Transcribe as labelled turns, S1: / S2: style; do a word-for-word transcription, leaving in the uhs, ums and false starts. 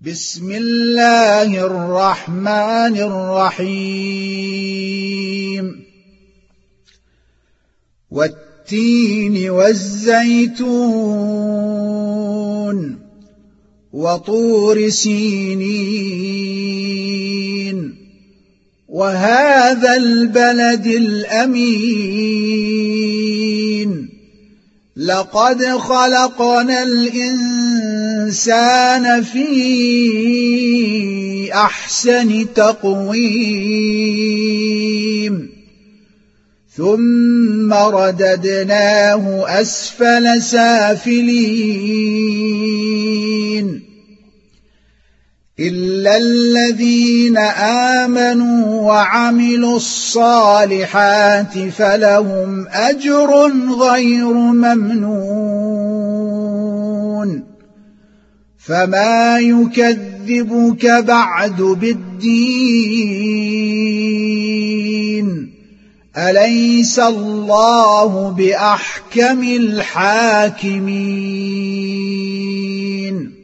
S1: بسم الله الرحمن الرحيم والتين والزيتون وطور سينين وهذا البلد الأمين لقد خلقنا الإنسان في أحسن تقويم ثم رددناه أسفل سافلين إلا الذين آمنوا وعملوا الصالحات فلهم أجر غير ممنون فما يكذبك بعد بالدين أليس الله بأحكم الحاكمين